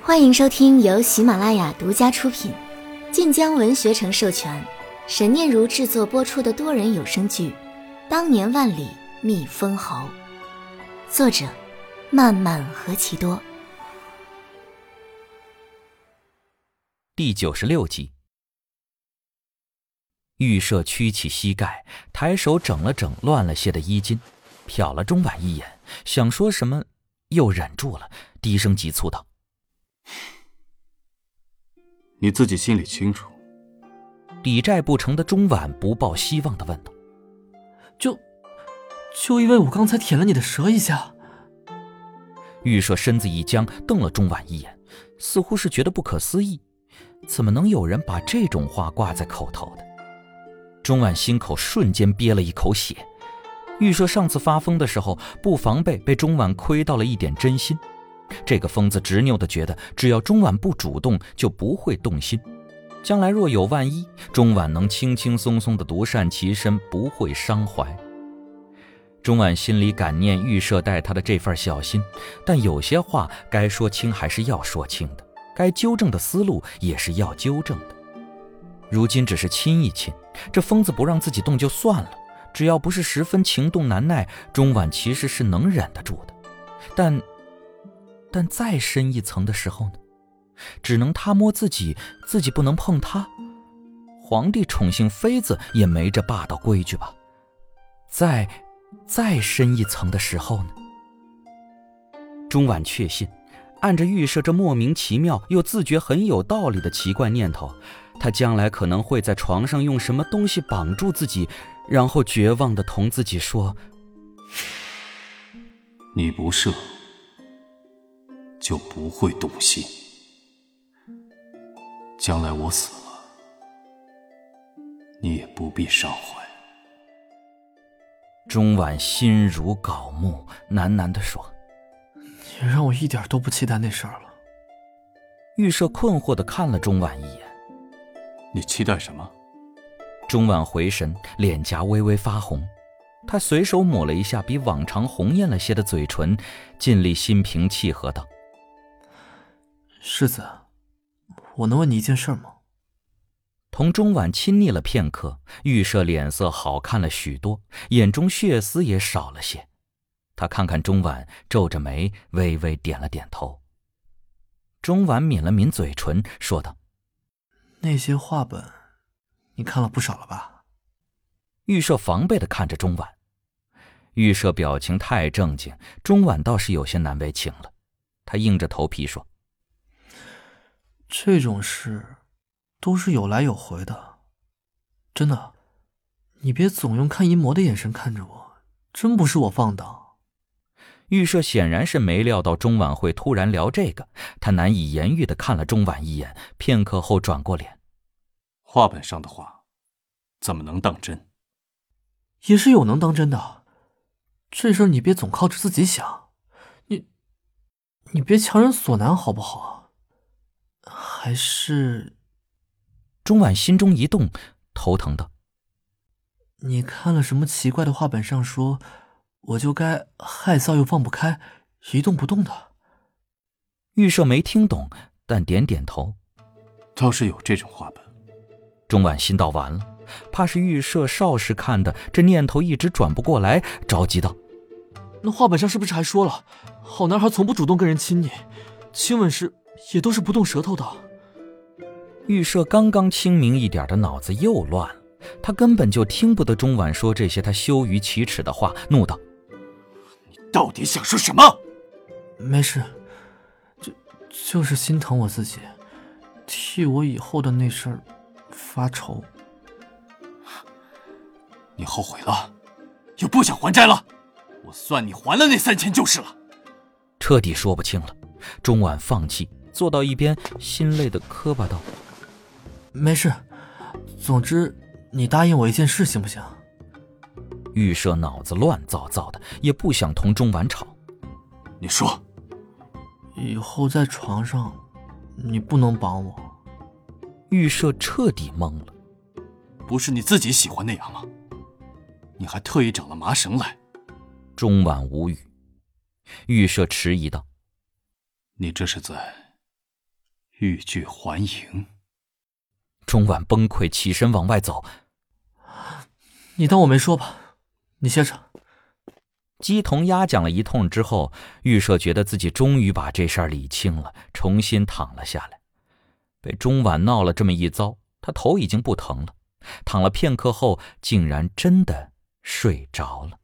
欢迎收听由喜马拉雅独家出品，晋江文学城授权，沈念如制作播出的多人有声剧《当年万里觅封侯》，作者漫漫何其多。 第96集。玉舍屈起膝盖，抬手整了整乱了些的衣襟，瞟了钟婉一眼，想说什么又忍住了，低声急促道： 你自己心里清楚。 抵债不成的钟婉不抱希望地问道： 就因为我刚才舔了你的舌一下。 玉舍身子一僵，瞪了钟婉一眼，似乎是觉得不可思议，怎么能有人把这种话挂在口头的。钟婉心口瞬间憋了一口血，玉舍上次发疯的时候不防备，被钟婉窥到了一点真心。这个疯子执拗地觉得只要钟婉不主动就不会动心，将来若有万一，钟婉能轻轻松松地独善其身，不会伤怀。钟婉心里感念玉舍待他的这份小心，但有些话该说清还是要说清的，该纠正的思路也是要纠正的。如今只是亲一亲，这疯子不让自己动就算了，只要不是十分情动难耐，钟婉其实是能忍得住的。但再深一层的时候呢？只能他摸自己，自己不能碰他。皇帝宠幸妃子也没这霸道规矩吧？再深一层的时候呢？钟婉确信，按着预设这莫名其妙又自觉很有道理的奇怪念头，他将来可能会在床上用什么东西绑住自己，然后绝望地同自己说： 你不射，就不会动心。将来我死了，你也不必伤怀。 钟婉心如槁木，喃喃地说： 你让我一点都不期待那事儿了。 玉舍困惑地看了钟婉一眼。 你期待什么？ 钟婉回神，脸颊微微发红，她随手抹了一下比往常红艳了些的嘴唇，尽力心平气和道： 世子，我能问你一件事吗？ 同钟婉亲昵了片刻，玉舍脸色好看了许多，眼中血丝也少了些。他看看钟婉，皱着眉，微微点了点头。钟婉抿了抿嘴唇，说道： 那些画本你看了不少了吧？ 玉舍防备地看着钟婉。玉舍表情太正经，钟婉倒是有些难为情了。他硬着头皮说： 这种事都是有来有回的，真的，你别总用看淫魔的眼神看着我，真不是我放荡。 玉舍显然是没料到钟婉会突然聊这个，他难以言喻地看了钟婉一眼，片刻后转过脸： 画本上的话怎么能当真？ 也是有能当真的，这事儿你别总靠着自己想，你别强人所难好不好？还是…… 钟婉心中一动，头疼道： 你看了什么奇怪的画本上说我就该害臊又放不开，一动不动的？ 玉舍没听懂，但点点头。 倒是有这种画本。 钟婉心道完了，怕是玉舍少时看的，这念头一直转不过来，着急道： 那画本上是不是还说了，好男孩从不主动跟人亲昵，亲吻时也都是不动舌头的？ 玉舍刚刚清明一点的脑子又乱了，他根本就听不得钟婉说这些他羞于启齿的话，怒道： 你到底想说什么？ 没事，就是心疼我自己，替我以后的那事儿发愁。 你后悔了，又不想还债了？我算你还了那3000就是了。 彻底说不清了。钟婉放弃，坐到一边，心累的磕巴道： 没事，总之你答应我一件事行不行？ 玉舍脑子乱糟糟的，也不想同钟婉吵。 你说。 以后在床上你不能绑我。 玉舍彻底懵了。 不是你自己喜欢那样吗？你还特意找了麻绳来。 钟婉无语。玉舍迟疑道： 你这是在欲拒还迎。 钟婉崩溃，起身往外走。 你当我没说吧，你歇着。 姬童压讲了一通之后，玉舍觉得自己终于把这事儿理清了，重新躺了下来。被钟婉闹了这么一遭，他头已经不疼了，躺了片刻后，竟然真的睡着了。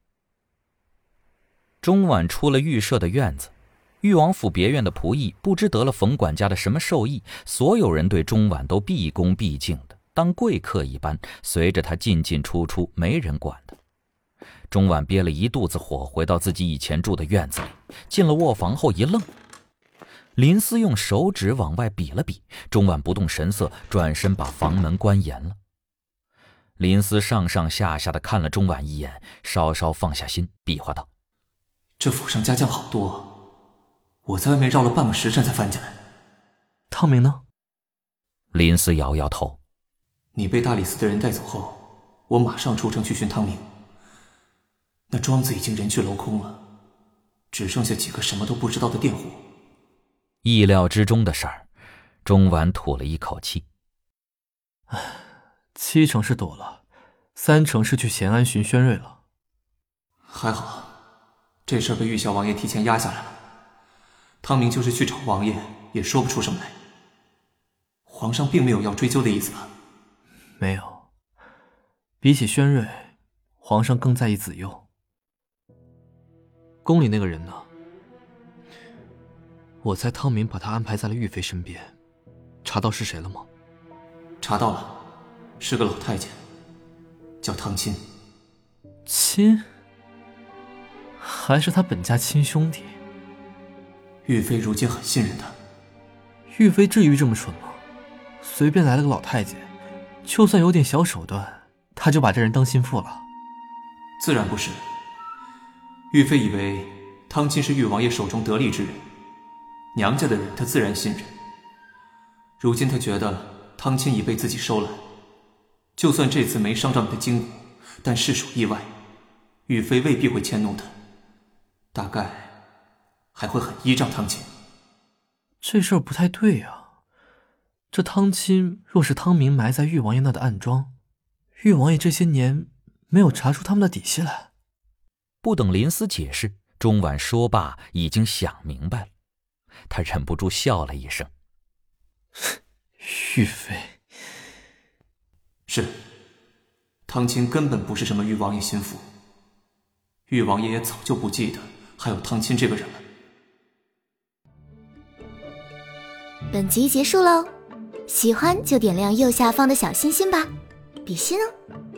钟婉出了玉舍的院子，裕王府别院的仆役不知得了冯管家的什么授意，所有人对钟婉都毕恭毕敬的，当贵客一般，随着他进进出出，没人管他。钟婉憋了一肚子火，回到自己以前住的院子里，进了卧房后一愣。林思用手指往外比了比，钟婉不动神色，转身把房门关严了。林思上上下下的看了钟婉一眼，稍稍放下心，比划道： 这府上家将好多，我在外面绕了半个时辰才翻进来。 汤明呢？ 林思摇摇头。 你被大理寺的人带走后，我马上出城去寻汤明。那庄子已经人去楼空了，只剩下几个什么都不知道的佃户。 意料之中的事儿，钟婉吐了一口气。 7成是躲了，3成是去咸安寻宣瑞了。 还好，这事儿被玉小王爷提前压下来了。汤明就是去找王爷，也说不出什么来。皇上并没有要追究的意思吧？ 没有，比起宣瑞，皇上更在意子佑。宫里那个人呢？我猜汤明把他安排在了玉妃身边，查到是谁了吗？ 查到了，是个老太监，叫汤亲。 亲？还是他本家亲兄弟？ 玉妃如今很信任他。 玉妃至于这么蠢吗？随便来了个老太监，就算有点小手段，他就把这人当心腹了？ 自然不是。玉妃以为汤亲是玉王爷手中得力之人，娘家的人她自然信任。如今她觉得汤亲已被自己收揽，就算这次没伤着你的筋骨，但实属意外，玉妃未必会迁怒他，大概还会很依仗汤亲。 这事儿不太对啊，这汤亲若是汤明埋在玉王爷那的暗桩，玉王爷这些年没有查出他们的底细来。 不等林思解释，钟婉说罢已经想明白了，他忍不住笑了一声。 玉妃是，汤亲根本不是什么玉王爷心腹，玉王爷也早就不记得还有汤亲这个人了。 本集结束喽，喜欢就点亮右下方的小心心吧，比心哦。